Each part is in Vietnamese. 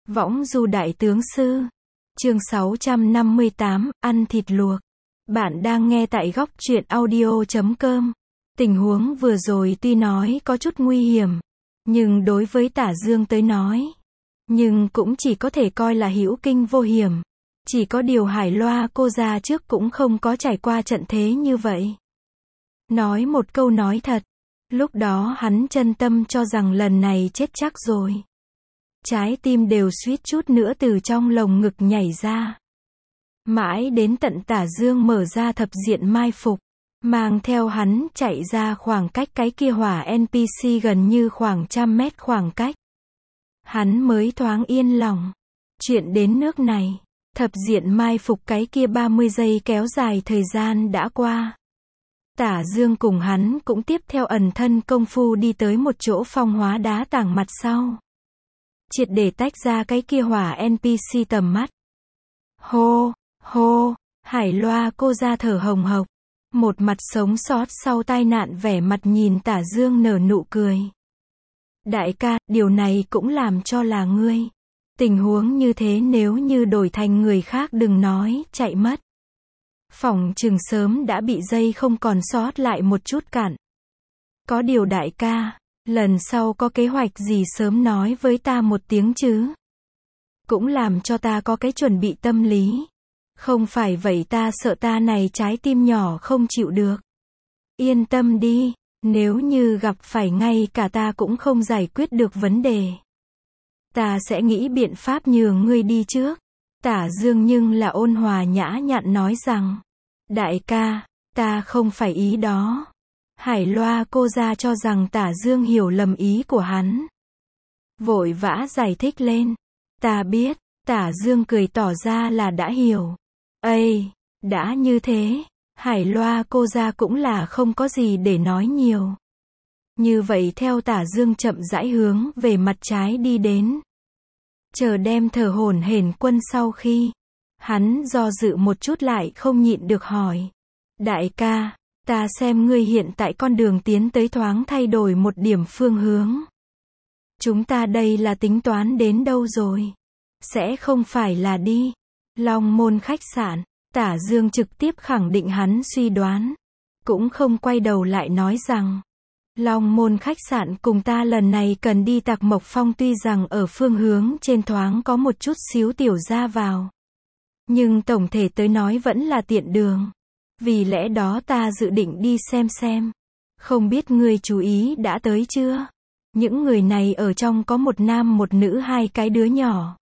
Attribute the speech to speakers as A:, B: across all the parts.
A: Võng du đại tướng sư. Chương 658, ăn thịt luộc. Bạn đang nghe tại góc truyện audio.com. Tình huống vừa rồi tuy nói có chút nguy hiểm, nhưng đối với Tả Dương tới nói, nhưng cũng chỉ có thể coi là hữu kinh vô hiểm. Chỉ có điều Hải Loa cô ra trước cũng không có trải qua trận thế như vậy. Nói một câu nói thật, lúc đó hắn chân tâm cho rằng lần này chết chắc rồi. Trái tim đều suýt chút nữa từ trong lồng ngực nhảy ra. Mãi đến tận Tả Dương mở ra thập diện mai phục, mang theo hắn chạy ra khoảng cách cái kia hỏa NPC gần như khoảng 100 mét khoảng cách. Hắn mới thoáng yên lòng. Chuyện đến nước này, thập diện mai phục cái kia 30 giây kéo dài thời gian đã qua. Tả Dương cùng hắn cũng tiếp theo ẩn thân công phu đi tới một chỗ phong hóa đá tảng mặt sau. Triệt để tách ra cái kia hỏa NPC tầm mắt. Hô, hô, Hải Loa cô ra thở hồng hộc. Một mặt sống sót sau tai nạn vẻ mặt nhìn Tả Dương nở nụ cười. Đại ca, điều này cũng làm cho là ngươi. Tình huống như thế nếu như đổi thành người khác đừng nói, chạy mất. Phỏng chừng sớm đã bị dây không còn sót lại một chút cạn. Có điều đại ca, lần sau có kế hoạch gì sớm nói với ta một tiếng chứ. Cũng làm cho ta có cái chuẩn bị tâm lý. Không phải vậy ta sợ ta này trái tim nhỏ không chịu được. Yên tâm đi, nếu như gặp phải ngay cả ta cũng không giải quyết được vấn đề. Ta sẽ nghĩ biện pháp nhường ngươi đi trước. Tả Dương nhưng là ôn hòa nhã nhặn nói rằng, đại ca, ta không phải ý đó. Hải Loa cô ra cho rằng Tả Dương hiểu lầm ý của hắn. Vội vã giải thích lên. Ta biết, Tả Dương cười tỏ ra là đã hiểu. Ây, đã như thế, Hải Loa cô ra cũng là không có gì để nói nhiều. Như vậy theo Tả Dương chậm rãi hướng về mặt trái đi đến. Chờ đem thở hổn hển quân sau khi, hắn do dự một chút lại không nhịn được hỏi. Đại ca, ta xem ngươi hiện tại con đường tiến tới thoáng thay đổi một điểm phương hướng. Chúng ta đây là tính toán đến đâu rồi? Sẽ không phải là đi Long Môn khách sạn. Tả Dương trực tiếp khẳng định hắn suy đoán. Cũng không quay đầu lại nói rằng, Long Môn khách sạn cùng ta lần này cần đi Tạc Mộc Phong tuy rằng ở phương hướng trên thoáng có một chút xíu tiểu ra vào. Nhưng tổng thể tới nói vẫn là tiện đường. Vì lẽ đó ta dự định đi xem. Không biết ngươi chú ý đã tới chưa? Những người này ở trong có một nam một nữ hai cái đứa nhỏ.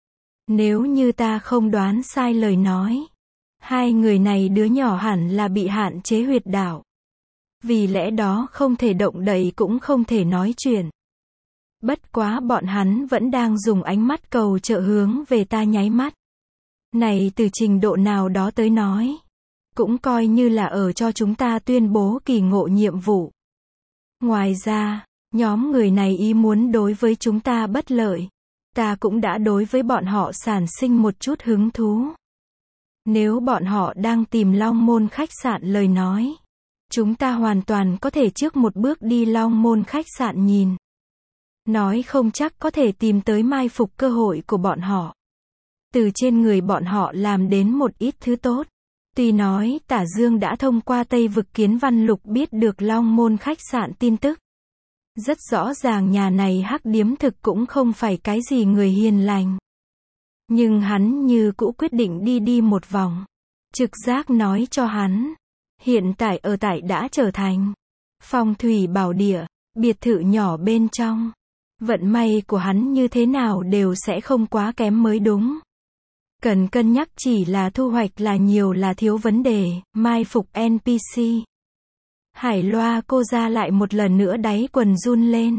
A: Nếu như ta không đoán sai lời nói, hai người này đứa nhỏ hẳn là bị hạn chế huyệt đạo. Vì lẽ đó không thể động đậy cũng không thể nói chuyện. Bất quá bọn hắn vẫn đang dùng ánh mắt cầu trợ hướng về ta nháy mắt. Này từ trình độ nào đó tới nói, cũng coi như là ở cho chúng ta tuyên bố kỳ ngộ nhiệm vụ. Ngoài ra, nhóm người này ý muốn đối với chúng ta bất lợi. Ta cũng đã đối với bọn họ sản sinh một chút hứng thú. Nếu bọn họ đang tìm Long Môn khách sạn lời nói, chúng ta hoàn toàn có thể trước một bước đi Long Môn khách sạn nhìn. Nói không chắc có thể tìm tới mai phục cơ hội của bọn họ. Từ trên người bọn họ làm đến một ít thứ tốt. Tuy nói Tả Dương đã thông qua Tây Vực Kiến Văn Lục biết được Long Môn khách sạn tin tức. Rất rõ ràng nhà này hắc điếm thực cũng không phải cái gì người hiền lành. Nhưng hắn như cũ quyết định đi một vòng. Trực giác nói cho hắn, hiện tại ở tại đã trở thành phong thủy bảo địa, biệt thự nhỏ bên trong. Vận may của hắn như thế nào đều sẽ không quá kém mới đúng. Cần cân nhắc chỉ là thu hoạch là nhiều là thiếu vấn đề, mai phục NPC. Hải Loa cô ra lại một lần nữa đáy quần run lên.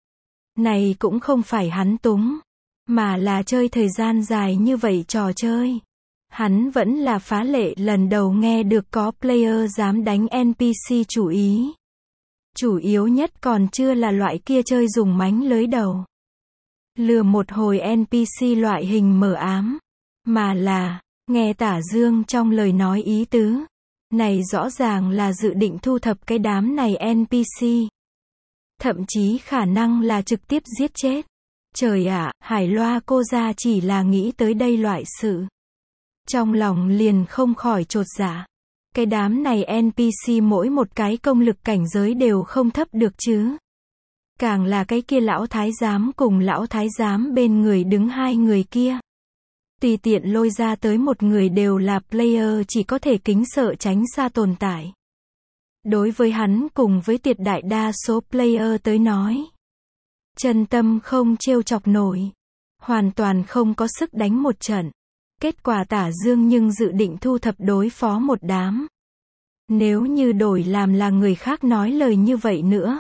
A: Này cũng không phải hắn túng, mà là chơi thời gian dài như vậy trò chơi. Hắn vẫn là phá lệ lần đầu nghe được có player dám đánh NPC chủ ý. Chủ yếu nhất còn chưa là loại kia chơi dùng mánh lưới đầu. Lừa một hồi NPC loại hình mờ ám. Mà là, nghe Tả Dương trong lời nói ý tứ. Này rõ ràng là dự định thu thập cái đám này NPC. Thậm chí khả năng là trực tiếp giết chết. Trời ạ, Hải Loa cô ra chỉ là nghĩ tới đây loại sự. Trong lòng liền không khỏi chột dạ. Cái đám này NPC mỗi một cái công lực cảnh giới đều không thấp được chứ. Càng là cái kia lão thái giám cùng lão thái giám bên người đứng hai người kia. Tùy tiện lôi ra tới một người đều là player chỉ có thể kính sợ tránh xa tồn tại. Đối với hắn cùng với tuyệt đại đa số player tới nói. Chân tâm không trêu chọc nổi. Hoàn toàn không có sức đánh một trận. Kết quả Tả Dương nhưng dự định thu thập đối phó một đám. Nếu như đổi làm là người khác nói lời như vậy nữa.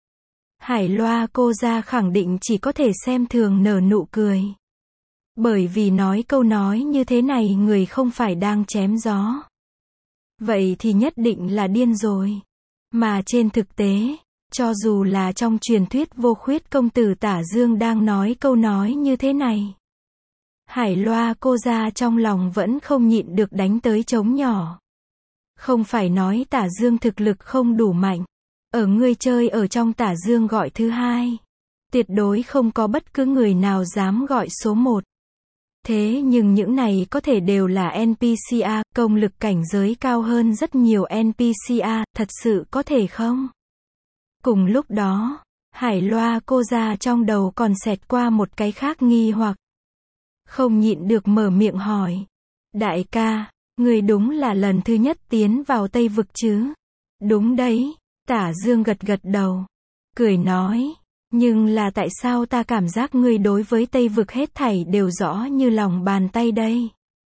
A: Hải Loa cô ra khẳng định chỉ có thể xem thường nở nụ cười. Bởi vì nói câu nói như thế này người không phải đang chém gió. Vậy thì nhất định là điên rồi. Mà trên thực tế, cho dù là trong truyền thuyết vô khuyết công tử Tả Dương đang nói câu nói như thế này. Hải Loa cô ra trong lòng vẫn không nhịn được đánh tới trống nhỏ. Không phải nói Tả Dương thực lực không đủ mạnh. Ở người chơi ở trong Tả Dương gọi thứ hai. Tuyệt đối không có bất cứ người nào dám gọi số 1. Thế nhưng những này có thể đều là NPCA, công lực cảnh giới cao hơn rất nhiều NPCA, thật sự có thể không? Cùng lúc đó, Hải Loa cô ra trong đầu còn xẹt qua một cái khác nghi hoặc. Không nhịn được mở miệng hỏi. Đại ca, người đúng là lần thứ nhất tiến vào Tây Vực chứ? Đúng đấy, Tả Dương gật gật đầu. Cười nói. Nhưng là tại sao ta cảm giác ngươi đối với Tây Vực hết thảy đều rõ như lòng bàn tay đây?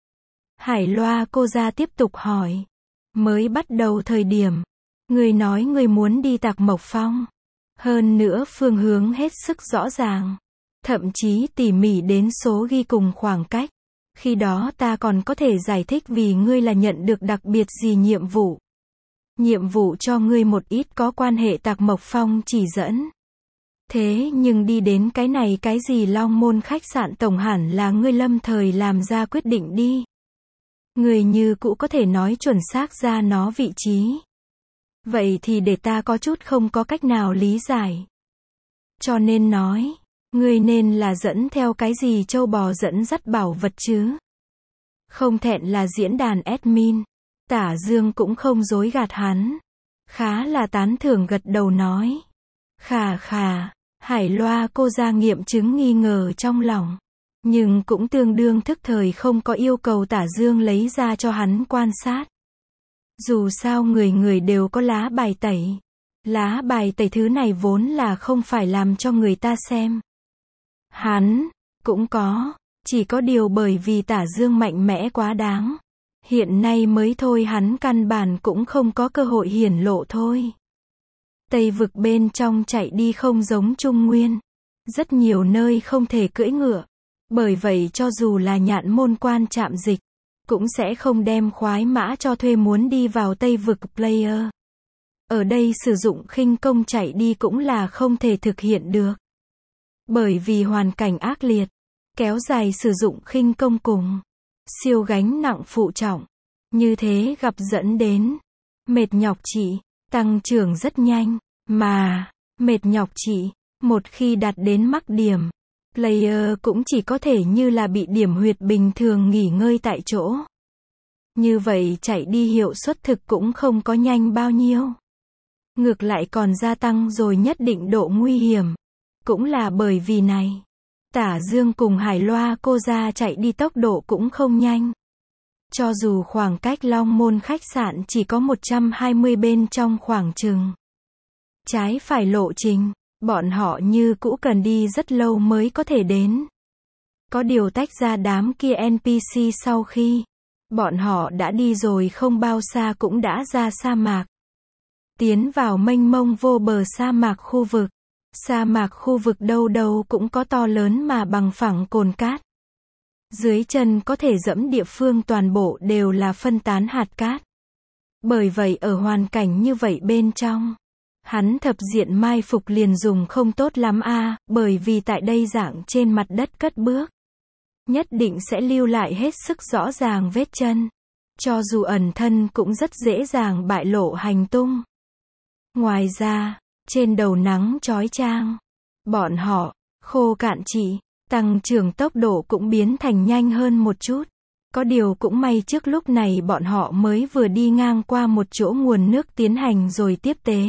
A: Hải Loa cô ra tiếp tục hỏi. Mới bắt đầu thời điểm. Ngươi nói ngươi muốn đi Tạc Mộc Phong. Hơn nữa phương hướng hết sức rõ ràng. Thậm chí tỉ mỉ đến số ghi cùng khoảng cách. Khi đó ta còn có thể giải thích vì ngươi là nhận được đặc biệt gì nhiệm vụ. Nhiệm vụ cho ngươi một ít có quan hệ Tạc Mộc Phong chỉ dẫn. Thế nhưng đi đến cái này cái gì Long Môn khách sạn tổng hẳn là ngươi lâm thời làm ra quyết định đi. Ngươi như cũ có thể nói chuẩn xác ra nó vị trí. Vậy thì để ta có chút không có cách nào lý giải. Cho nên nói, ngươi nên là dẫn theo cái gì châu bò dẫn dắt bảo vật chứ. Không thẹn là diễn đàn admin. Tả Dương cũng không dối gạt hắn. Khá là tán thưởng gật đầu nói. Khà khà. Hải Loa cô ra nghiệm chứng nghi ngờ trong lòng. Nhưng cũng tương đương thức thời không có yêu cầu Tả Dương lấy ra cho hắn quan sát. Dù sao người người đều có lá bài tẩy. Lá bài tẩy thứ này vốn là không phải làm cho người ta xem. Hắn cũng có. Chỉ có điều bởi vì Tả Dương mạnh mẽ quá đáng. Hiện nay mới thôi hắn căn bản cũng không có cơ hội hiển lộ thôi. Tây Vực bên trong chạy đi không giống Trung Nguyên. Rất nhiều nơi không thể cưỡi ngựa. Bởi vậy cho dù là Nhạn Môn quan trạm dịch, cũng sẽ không đem khoái mã cho thuê muốn đi vào Tây Vực player. Ở đây sử dụng khinh công chạy đi cũng là không thể thực hiện được. Bởi vì hoàn cảnh ác liệt, kéo dài sử dụng khinh công cùng siêu gánh nặng phụ trọng. Như thế gặp dẫn đến mệt nhọc trị, tăng trưởng rất nhanh. Mà, mệt nhọc trị, một khi đạt đến mắc điểm, player cũng chỉ có thể như là bị điểm huyệt bình thường nghỉ ngơi tại chỗ. Như vậy chạy đi hiệu suất thực cũng không có nhanh bao nhiêu. Ngược lại còn gia tăng rồi nhất định độ nguy hiểm. Cũng là bởi vì này. Tả Dương cùng Hải Loa cô ra chạy đi tốc độ cũng không nhanh. Cho dù khoảng cách Long Môn khách sạn chỉ có 120 bên trong khoảng chừng. Trái phải lộ trình, bọn họ như cũ cần đi rất lâu mới có thể đến. Có điều tách ra đám kia NPC sau khi bọn họ đã đi rồi không bao xa cũng đã ra sa mạc. Tiến vào mênh mông vô bờ sa mạc khu vực. Sa mạc khu vực đâu đâu cũng có to lớn mà bằng phẳng cồn cát. Dưới chân có thể dẫm địa phương toàn bộ đều là phân tán hạt cát. Bởi vậy ở hoàn cảnh như vậy bên trong, hắn thập diện mai phục liền dùng không tốt lắm bởi vì tại đây dạng trên mặt đất cất bước. Nhất định sẽ lưu lại hết sức rõ ràng vết chân. Cho dù ẩn thân cũng rất dễ dàng bại lộ hành tung. Ngoài ra, trên đầu nắng chói chang, bọn họ khô cạn chỉ, tăng trưởng tốc độ cũng biến thành nhanh hơn một chút. Có điều cũng may trước lúc này bọn họ mới vừa đi ngang qua một chỗ nguồn nước tiến hành rồi tiếp tế.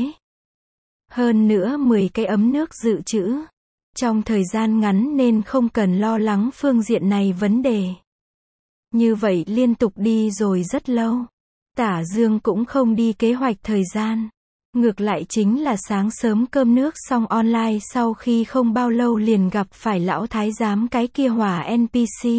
A: Hơn nữa 10 cái ấm nước dự trữ. Trong thời gian ngắn nên không cần lo lắng phương diện này vấn đề. Như vậy liên tục đi rồi rất lâu. Tả Dương cũng không đi kế hoạch thời gian. Ngược lại chính là sáng sớm cơm nước xong online sau khi không bao lâu liền gặp phải lão thái giám cái kia hỏa NPC.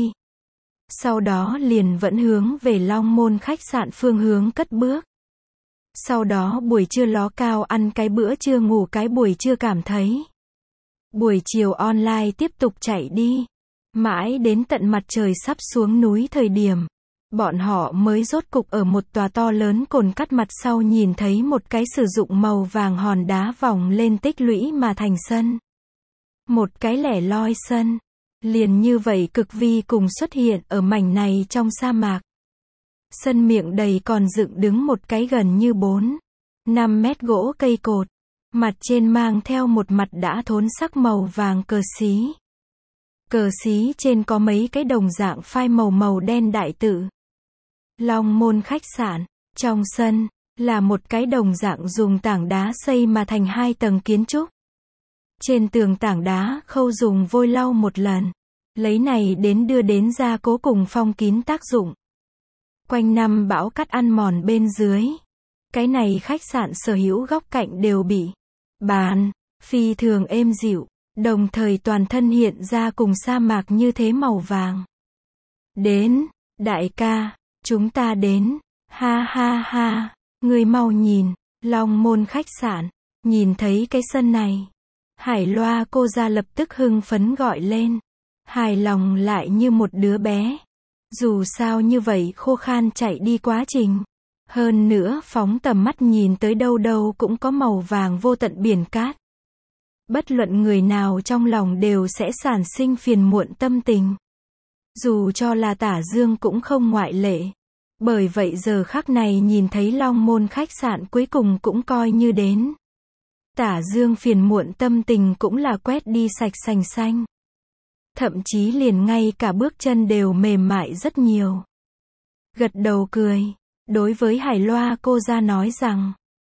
A: Sau đó liền vẫn hướng về Long Môn khách sạn phương hướng cất bước. Sau đó buổi trưa ló cao ăn cái bữa trưa ngủ cái buổi trưa cảm thấy. Buổi chiều online tiếp tục chạy đi. Mãi đến tận mặt trời sắp xuống núi thời điểm. Bọn họ mới rốt cục ở một tòa to lớn cồn cắt mặt sau nhìn thấy một cái sử dụng màu vàng hòn đá vòng lên tích lũy mà thành sân. Một cái lẻ loi sân. Liền như vậy cực vi cùng xuất hiện ở mảnh này trong sa mạc. Sân miệng đầy còn dựng đứng một cái gần như 4-5 mét gỗ cây cột. Mặt trên mang theo một mặt đã thốn sắc màu vàng cờ xí. Cờ xí trên có mấy cái đồng dạng phai màu đen đại tự. Long Môn khách sạn. Trong sân, là một cái đồng dạng dùng tảng đá xây mà thành 2 tầng kiến trúc. Trên tường tảng đá khâu dùng vôi lau một lần. Lấy này đến đưa đến gia cố cùng phong kín tác dụng. Quanh năm bão cát ăn mòn bên dưới. Cái này khách sạn sở hữu góc cạnh đều bị bàn, phi thường êm dịu, đồng thời toàn thân hiện ra cùng sa mạc như thế màu vàng. Đến, đại ca, chúng ta đến, ha ha ha, người mau nhìn, Long Môn khách sạn, nhìn thấy cái sân này. Hải Loa cô ra lập tức hưng phấn gọi lên, hài lòng lại như một đứa bé. Dù sao như vậy khô khan chạy đi quá trình. Hơn nữa phóng tầm mắt nhìn tới đâu đâu cũng có màu vàng vô tận biển cát. Bất luận người nào trong lòng đều sẽ sản sinh phiền muộn tâm tình. Dù cho là Tả Dương cũng không ngoại lệ. Bởi vậy giờ khắc này nhìn thấy Long Môn khách sạn cuối cùng cũng coi như đến. Tả Dương phiền muộn tâm tình cũng là quét đi sạch sành xanh. Thậm chí liền ngay cả bước chân đều mềm mại rất nhiều. Gật đầu cười. Đối với Hải Loa cô ra nói rằng.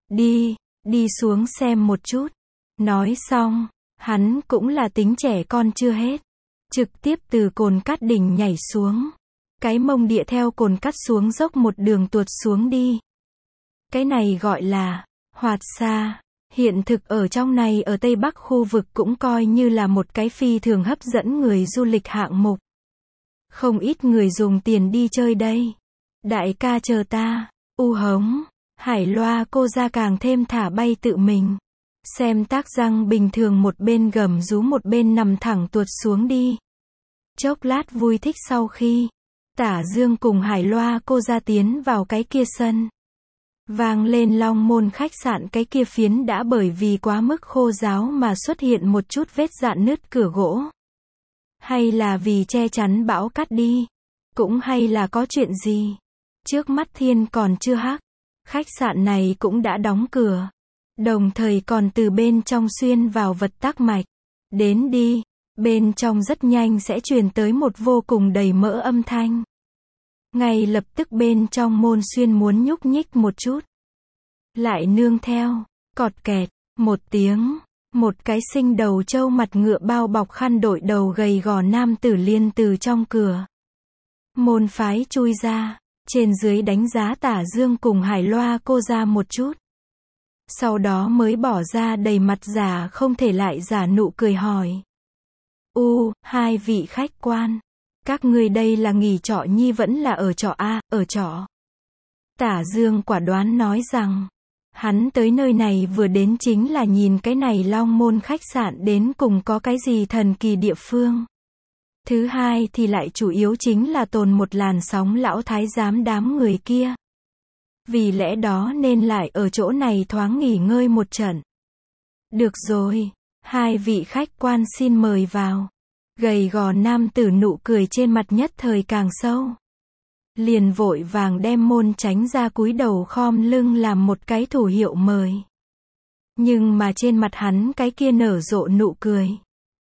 A: Đi xuống xem một chút. Nói xong, hắn cũng là tính trẻ con chưa hết. Trực tiếp từ cồn cát đỉnh nhảy xuống. Cái mông địa theo cồn cát xuống dốc một đường tuột xuống đi. Cái này gọi là hoạt xa. Hiện thực ở trong này ở Tây Bắc khu vực cũng coi như là một cái phi thường hấp dẫn người du lịch hạng mục. Không ít người dùng tiền đi chơi đây. Đại ca chờ ta. U hống. Hải Loa cô ra càng thêm thả bay tự mình. Xem tác răng bình thường một bên gầm rú một bên nằm thẳng tuột xuống đi. Chốc lát vui thích sau khi Tả Dương cùng Hải Loa cô ra tiến vào cái kia sân. Vang lên Long Môn khách sạn cái kia phiến đã bởi vì quá mức khô ráo mà xuất hiện một chút vết rạn nứt cửa gỗ. Hay là vì che chắn bão cát đi. Cũng hay là có chuyện gì. Trước mắt thiên còn chưa hắc. Khách sạn này cũng đã đóng cửa. Đồng thời còn từ bên trong xuyên vào vật tắc mạch. Đến đi. Bên trong rất nhanh sẽ truyền tới một vô cùng đầy mỡ âm thanh. Ngay lập tức bên trong môn xuyên muốn nhúc nhích một chút. Lại nương theo, cọt kẹt, một tiếng, một cái sinh đầu trâu mặt ngựa bao bọc khăn đội đầu gầy gò nam tử liên từ trong cửa. Môn phái chui ra, trên dưới đánh giá Tả Dương cùng Hải Loa cô ra một chút. Sau đó mới bỏ ra đầy mặt giả không thể lại giả nụ cười hỏi. Hai vị khách quan. Các ngươi đây là nghỉ trọ nhi vẫn là ở trọ A, ở trọ. Tả Dương quả đoán nói rằng, hắn tới nơi này vừa đến chính là nhìn cái này Long Môn khách sạn đến cùng có cái gì thần kỳ địa phương. Thứ hai thì lại chủ yếu chính là tồn một làn sóng lão thái giám đám người kia. Vì lẽ đó nên lại ở chỗ này thoáng nghỉ ngơi một trận. Được rồi, hai vị khách quan xin mời vào. Gầy gò nam tử nụ cười trên mặt nhất thời càng sâu. Liền vội vàng đem môn tránh ra cúi đầu khom lưng làm một cái thủ hiệu mời. Nhưng mà trên mặt hắn cái kia nở rộ nụ cười.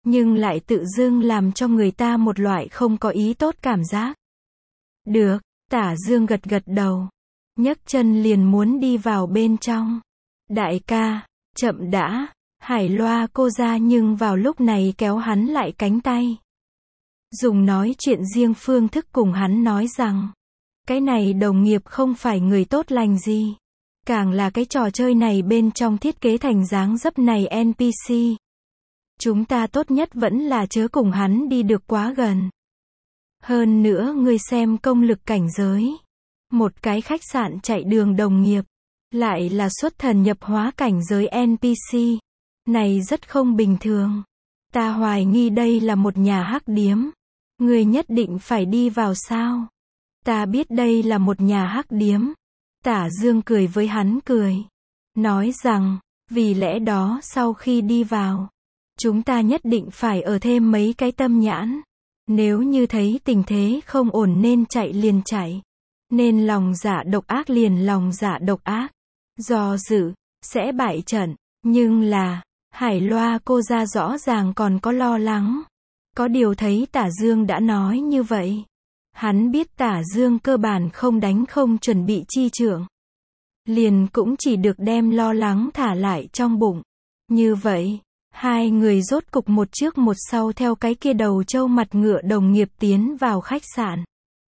A: nhưng lại tự dưng làm cho người ta một loại không có ý tốt cảm giác. Được, Tả Dương gật gật đầu, nhấc chân liền muốn đi vào bên trong. Đại ca, chậm đã, Hải Loa cô ra nhưng vào lúc này kéo hắn lại cánh tay. Dùng nói chuyện riêng phương thức cùng hắn nói rằng, cái này đồng nghiệp không phải người tốt lành gì. Càng là cái trò chơi này bên trong thiết kế thành dáng dấp này NPC. Chúng ta tốt nhất vẫn là chớ cùng hắn đi được quá gần. Hơn nữa ngươi xem công lực cảnh giới. Một cái khách sạn chạy đường đồng nghiệp, lại là xuất thần nhập hóa cảnh giới NPC. Này rất không bình thường. Ta hoài nghi đây là một nhà hắc điếm. Ngươi nhất định phải đi vào sao? Ta biết đây là một nhà hắc điếm. Tả Dương cười với hắn cười. Nói rằng, vì lẽ đó sau khi đi vào, chúng ta nhất định phải ở thêm mấy cái tâm nhãn. Nếu như thấy tình thế không ổn nên chạy liền chạy. Nên lòng dạ độc ác liền lòng dạ độc ác. Do dự, sẽ bại trận. Nhưng là, Hải Loa cô ra rõ ràng còn có lo lắng. Có điều thấy Tả Dương đã nói như vậy. Hắn biết Tả Dương cơ bản không đánh không chuẩn bị chi trưởng. Liền cũng chỉ được đem lo lắng thả lại trong bụng. Như vậy, hai người rốt cục một trước một sau theo cái kia đầu trâu mặt ngựa đồng nghiệp tiến vào khách sạn.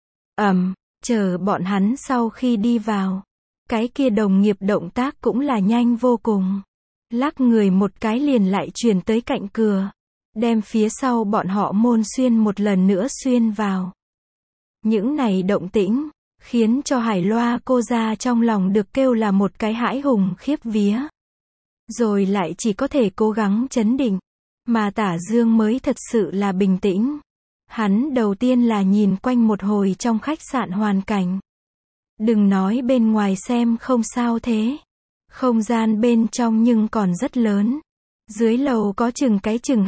A: Chờ bọn hắn sau khi đi vào. Cái kia đồng nghiệp động tác cũng là nhanh vô cùng. Lắc người một cái liền lại chuyển tới cạnh cửa. Đem phía sau bọn họ môn xuyên một lần nữa xuyên vào. Những này động tĩnh, khiến cho Hải Loa cô ra trong lòng được kêu là một cái hãi hùng khiếp vía. Rồi lại chỉ có thể cố gắng trấn định. Mà Tả Dương mới thật sự là bình tĩnh. Hắn đầu tiên là nhìn quanh một hồi trong khách sạn hoàn cảnh. Đừng nói bên ngoài xem không sao thế. Không gian bên trong nhưng còn rất lớn. Dưới lầu có chừng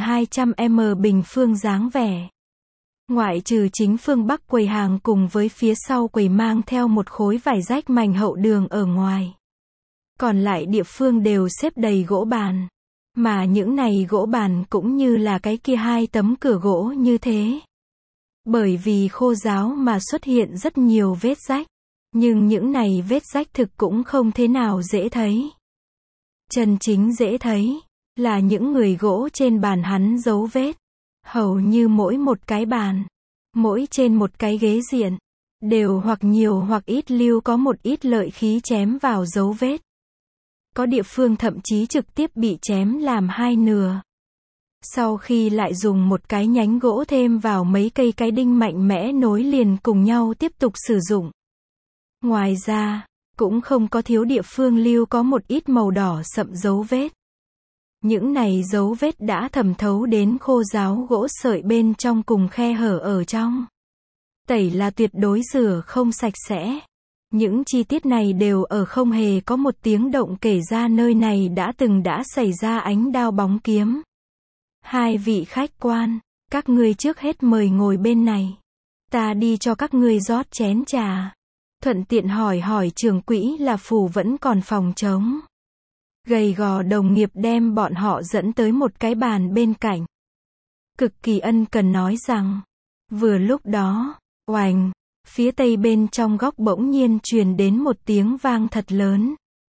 A: 200m bình phương dáng vẻ. Ngoại trừ chính phương Bắc quầy hàng cùng với phía sau quầy mang theo một khối vải rách mảnh hậu đường ở ngoài. Còn lại địa phương đều xếp đầy gỗ bàn. Mà những này gỗ bàn cũng như là cái kia hai tấm cửa gỗ như thế. Bởi vì khô ráo mà xuất hiện rất nhiều vết rách. Nhưng những này vết rách thực cũng không thế nào dễ thấy. Chân chính dễ thấy là những người gỗ trên bàn hắn dấu vết. Hầu như mỗi một cái bàn, mỗi trên một cái ghế diện, đều hoặc nhiều hoặc ít lưu có một ít lợi khí chém vào dấu vết. Có địa phương thậm chí trực tiếp bị chém làm hai nửa. Sau khi lại dùng một cái nhánh gỗ thêm vào mấy cây cái đinh mạnh mẽ nối liền cùng nhau tiếp tục sử dụng. Ngoài ra, cũng không có thiếu địa phương lưu có một ít màu đỏ sậm dấu vết. Những này dấu vết đã thẩm thấu đến khô ráo gỗ sợi bên trong cùng khe hở ở trong. Tẩy là tuyệt đối rửa không sạch sẽ. Những chi tiết này đều ở không hề có một tiếng động kể ra nơi này đã xảy ra ánh đao bóng kiếm. Hai vị khách quan, các ngươi trước hết mời ngồi bên này. Ta đi cho các ngươi rót chén trà. Thuận tiện hỏi trưởng quỹ là phủ vẫn còn phòng trống. Gầy gò đồng nghiệp đem bọn họ dẫn tới một cái bàn bên cạnh. Cực kỳ ân cần nói rằng. Vừa lúc đó, oành, phía tây bên trong góc bỗng nhiên truyền đến một tiếng vang thật lớn.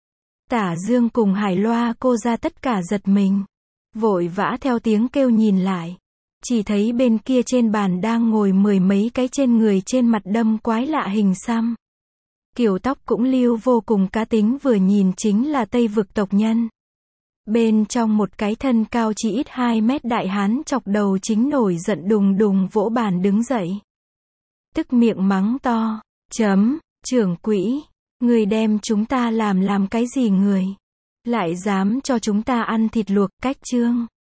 A: Tả Dương cùng Hải Loa cô ra tất cả giật mình. Vội vã theo tiếng kêu nhìn lại. Chỉ thấy bên kia trên bàn đang ngồi mười mấy cái trên người trên mặt đâm quái lạ hình xăm. Kiểu tóc cũng lưu vô cùng cá tính vừa nhìn chính là Tây vực tộc nhân. Bên trong một cái thân cao chỉ ít 2 mét đại hán chọc đầu chính nổi giận đùng đùng vỗ bàn đứng dậy. Tức miệng mắng to, trưởng quỹ, người đem chúng ta làm cái gì người? Lại dám cho chúng ta ăn thịt luộc, cách chương.